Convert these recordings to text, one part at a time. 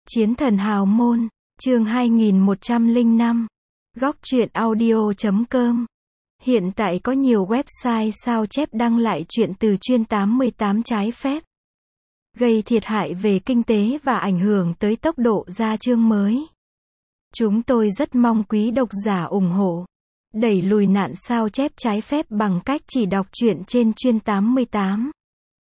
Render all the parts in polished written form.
Chiến thần hào môn, chương 2105. Góc truyện audio.com. Hiện tại có nhiều website sao chép đăng lại chuyện từ chuyên 88 trái phép, gây thiệt hại về kinh tế và ảnh hưởng tới tốc độ ra chương mới. Chúng tôi rất mong quý độc giả ủng hộ, đẩy lùi nạn sao chép trái phép bằng cách chỉ đọc truyện trên chuyên 88.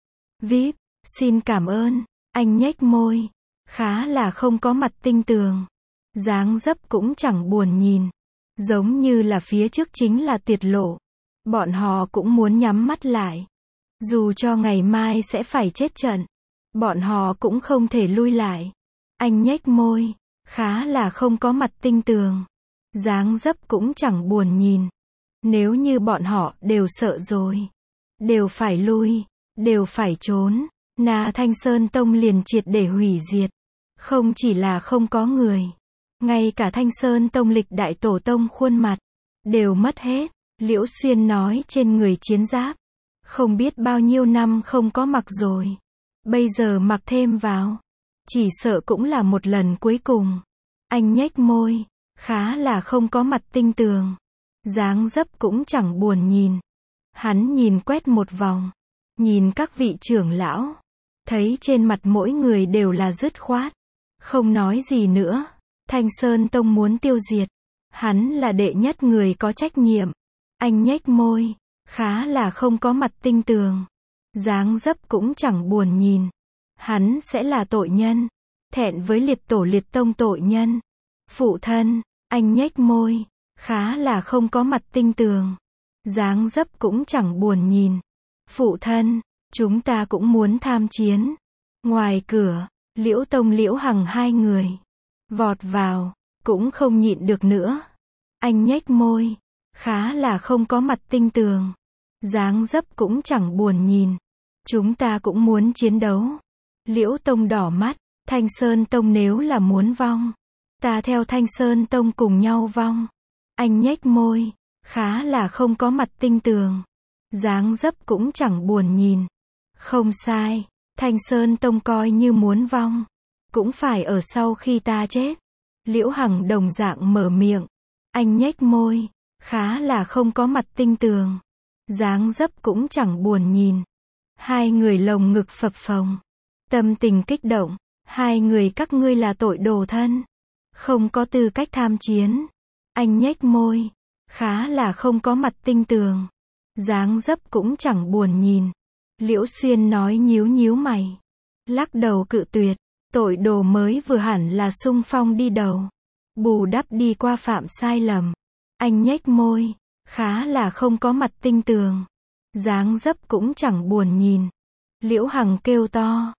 VIP, xin cảm ơn. Anh nhếch môi, khá là không có mặt tinh tường, dáng dấp cũng chẳng buồn nhìn, giống như là phía trước chính là tuyệt lộ. Bọn họ cũng muốn nhắm mắt lại, dù cho ngày mai sẽ phải chết trận, bọn họ cũng không thể lui lại. Anh nhếch môi, khá là không có mặt tinh tường, dáng dấp cũng chẳng buồn nhìn. Nếu như bọn họ đều sợ rồi, đều phải lui, đều phải trốn, Na Thanh Sơn Tông liền triệt để hủy diệt. Không chỉ là không có người, ngay cả Thanh Sơn Tông lịch đại tổ tông khuôn mặt đều mất hết. Liễu Xuyên nói trên người chiến giáp, không biết bao nhiêu năm không có mặc rồi, bây giờ mặc thêm vào, chỉ sợ cũng là một lần cuối cùng. Anh nhếch môi, khá là không có mặt tinh tường, dáng dấp cũng chẳng buồn nhìn. Hắn nhìn quét một vòng, nhìn các vị trưởng lão, thấy trên mặt mỗi người đều là dứt khoát, không nói gì nữa. Thanh Sơn Tông muốn tiêu diệt, hắn là đệ nhất người có trách nhiệm. Anh nhếch môi, khá là không có mặt tinh tường, dáng dấp cũng chẳng buồn nhìn. Hắn sẽ là tội nhân, thẹn với liệt tổ liệt tông tội nhân. Phụ thân, anh nhếch môi, khá là không có mặt tinh tường, dáng dấp cũng chẳng buồn nhìn. Phụ thân, chúng ta cũng muốn tham chiến. Ngoài cửa, Liễu Tông Liễu Hằng hai người vọt vào, cũng không nhịn được nữa. Anh nhếch môi, khá là không có mặt tinh tường, dáng dấp cũng chẳng buồn nhìn. Chúng ta cũng muốn chiến đấu. Liễu Tông đỏ mắt, Thanh Sơn Tông nếu là muốn vong, ta theo Thanh Sơn Tông cùng nhau vong. Anh nhếch môi, khá là không có mặt tinh tường, dáng dấp cũng chẳng buồn nhìn. Không sai, Thanh Sơn Tông coi như muốn vong, cũng phải ở sau khi ta chết. Liễu Hằng đồng dạng mở miệng. Anh nhếch môi, khá là không có mặt tinh tường, dáng dấp cũng chẳng buồn nhìn. Hai người lồng ngực phập phồng, tâm tình kích động. Hai người các ngươi là tội đồ thân, không có tư cách tham chiến. Anh nhếch môi, khá là không có mặt tinh tường, dáng dấp cũng chẳng buồn nhìn. Liễu Xuyên nói nhíu nhíu mày, lắc đầu cự tuyệt. Tội đồ mới vừa hẳn là xung phong đi đầu, bù đắp đi qua phạm sai lầm. Anh nhếch môi, khá là không có mặt tinh tường, dáng dấp cũng chẳng buồn nhìn. Liễu Hằng kêu to,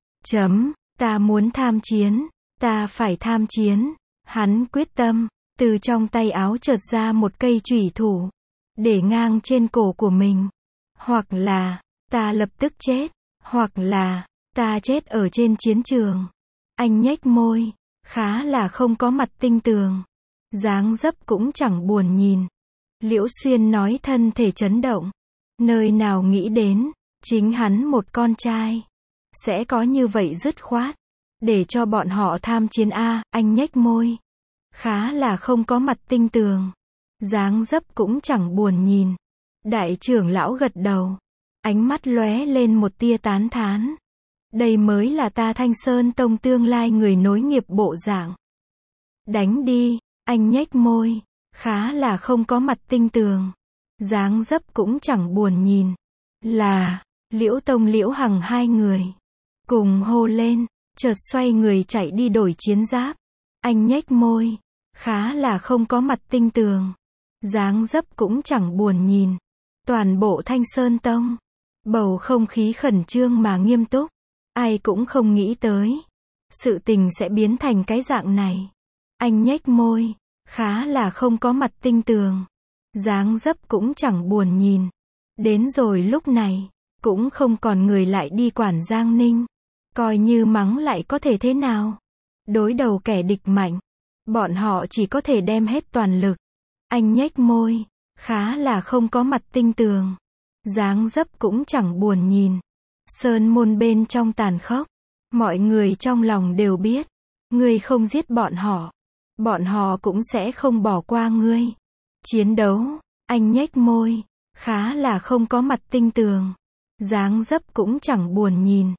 ta muốn tham chiến, ta phải tham chiến. Hắn quyết tâm, từ trong tay áo chợt ra một cây chủy thủ, để ngang trên cổ của mình. Hoặc là, ta lập tức chết, hoặc là, ta chết ở trên chiến trường. Anh nhếch môi, khá là không có mặt tinh tường, dáng dấp cũng chẳng buồn nhìn. Liễu Xuyên nói thân thể chấn động, nơi nào nghĩ đến, chính hắn một con trai, sẽ có như vậy dứt khoát, để cho bọn họ tham chiến a. Anh nhếch môi, khá là không có mặt tinh tường, dáng dấp cũng chẳng buồn nhìn. Đại trưởng lão gật đầu, ánh mắt lóe lên một tia tán thán. Đây mới là ta Thanh Sơn Tông tương lai người nối nghiệp bộ dạng. Đánh đi. Anh nhếch môi, khá là không có mặt tinh tường, dáng dấp cũng chẳng buồn nhìn. Là, Liễu Tông Liễu Hằng hai người cùng hô lên, chợt xoay người chạy đi đổi chiến giáp. Anh nhếch môi, khá là không có mặt tinh tường, dáng dấp cũng chẳng buồn nhìn. Toàn bộ Thanh Sơn Tông, bầu không khí khẩn trương mà nghiêm túc. Ai cũng không nghĩ tới, sự tình sẽ biến thành cái dạng này. Anh nhếch môi, khá là không có mặt tinh tường, dáng dấp cũng chẳng buồn nhìn. Đến rồi lúc này, cũng không còn người lại đi quản Giang Ninh. Coi như mắng lại có thể thế nào? Đối đầu kẻ địch mạnh, bọn họ chỉ có thể đem hết toàn lực. Anh nhếch môi, khá là không có mặt tinh tường, dáng dấp cũng chẳng buồn nhìn. Sơn môn bên trong tàn khốc, mọi người trong lòng đều biết, Ngươi không giết bọn họ cũng sẽ không bỏ qua ngươi. Chiến đấu, anh nhếch môi, khá là không có mặt tinh tường. Dáng dấp cũng chẳng buồn nhìn.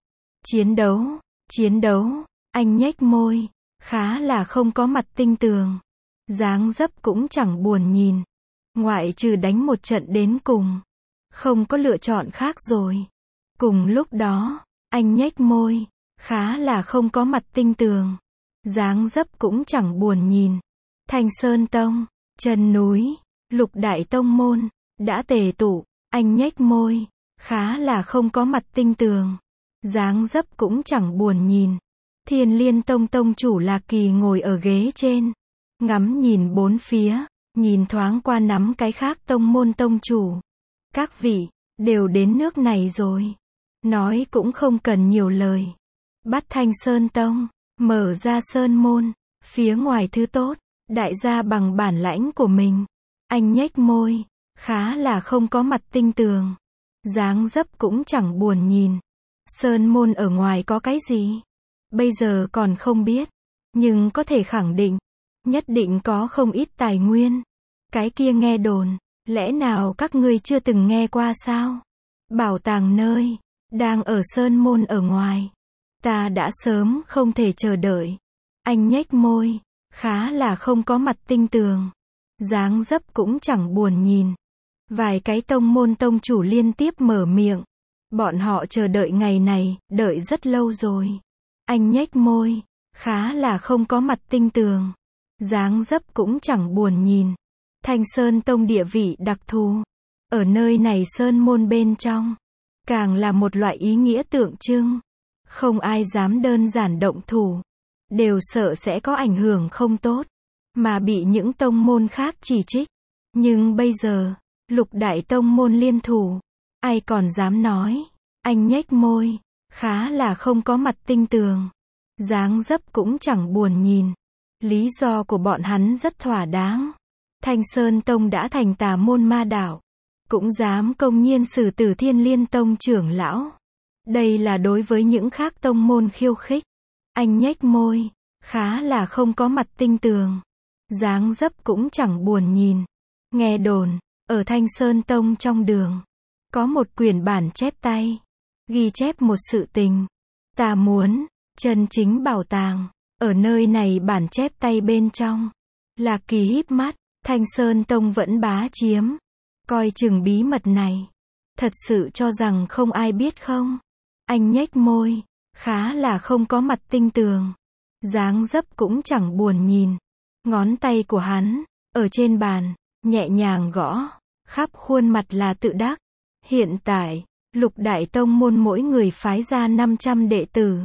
Chiến đấu, anh nhếch môi, khá là không có mặt tinh tường. Dáng dấp cũng chẳng buồn nhìn. Ngoại trừ đánh một trận đến cùng. Không có lựa chọn khác rồi. Cùng lúc đó, anh nhếch môi, khá là không có mặt tinh tường. Dáng dấp cũng chẳng buồn nhìn. Thanh Sơn Tông, chân núi, Lục đại tông môn, đã tề tụ, anh nhếch môi, khá là không có mặt tinh tường. Dáng dấp cũng chẳng buồn nhìn. Thiên Liên Tông tông chủ Lạc Kỳ ngồi ở ghế trên. Ngắm nhìn bốn phía, nhìn thoáng qua nắm cái khác tông môn tông chủ. Các vị, đều đến nước này rồi. Nói cũng không cần nhiều lời. Bắt Thanh Sơn Tông, mở ra sơn môn, phía ngoài thứ tốt, đại gia bằng bản lãnh của mình. Anh nhếch môi, khá là không có mặt tinh tường. Dáng dấp cũng chẳng buồn nhìn. Sơn môn ở ngoài có cái gì? Bây giờ còn không biết. Nhưng có thể khẳng định, nhất định có không ít tài nguyên. Cái kia nghe đồn, lẽ nào các ngươi chưa từng nghe qua sao? Bảo tàng nơi, đang ở sơn môn ở ngoài. Ta đã sớm không thể chờ đợi. Anh nhếch môi, khá là không có mặt tinh tường. Dáng dấp cũng chẳng buồn nhìn. Vài cái tông môn tông chủ liên tiếp mở miệng. Bọn họ chờ đợi ngày này, đợi rất lâu rồi. Anh nhếch môi, khá là không có mặt tinh tường. Dáng dấp cũng chẳng buồn nhìn. Thanh Sơn Tông địa vị đặc thù. Ở nơi này sơn môn bên trong, càng là một loại ý nghĩa tượng trưng. Không ai dám đơn giản động thủ. Đều sợ sẽ có ảnh hưởng không tốt. Mà bị những tông môn khác chỉ trích. Nhưng bây giờ, Lục đại tông môn liên thủ. Ai còn dám nói. Anh nhếch môi, khá là không có mặt tinh tường. Dáng dấp cũng chẳng buồn nhìn. Lý do của bọn hắn rất thỏa đáng. Thanh Sơn Tông đã thành tà môn ma đạo. Cũng dám công nhiên xử tử Thiên Liên Tông trưởng lão. Đây là đối với những khác tông môn khiêu khích. Anh nhếch môi, khá là không có mặt tinh tường. Dáng dấp cũng chẳng buồn nhìn. Nghe đồn, ở Thanh Sơn Tông trong đường, có một quyển bản chép tay. Ghi chép một sự tình. Ta muốn, chân chính bảo tàng. Ở nơi này bản chép tay bên trong. Lạc Kỳ híp mắt. Thanh Sơn Tông vẫn bá chiếm. Coi chừng bí mật này. Thật sự cho rằng không ai biết không? Anh nhếch môi. Khá là không có mặt tinh tường. Dáng dấp cũng chẳng buồn nhìn. Ngón tay của hắn, ở trên bàn, nhẹ nhàng gõ. Khắp khuôn mặt là tự đắc. Hiện tại, Lục đại tông môn mỗi người phái ra 500 đệ tử.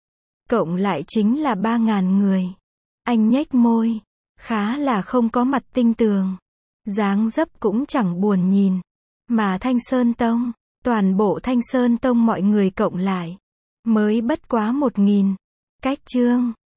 Cộng lại chính là 3.000 người. Anh nhếch môi. Khá là không có mặt tinh tường. Dáng dấp cũng chẳng buồn nhìn. Mà Thanh Sơn Tông, toàn bộ Thanh Sơn Tông mọi người cộng lại, mới bất quá 1.000. Cách chương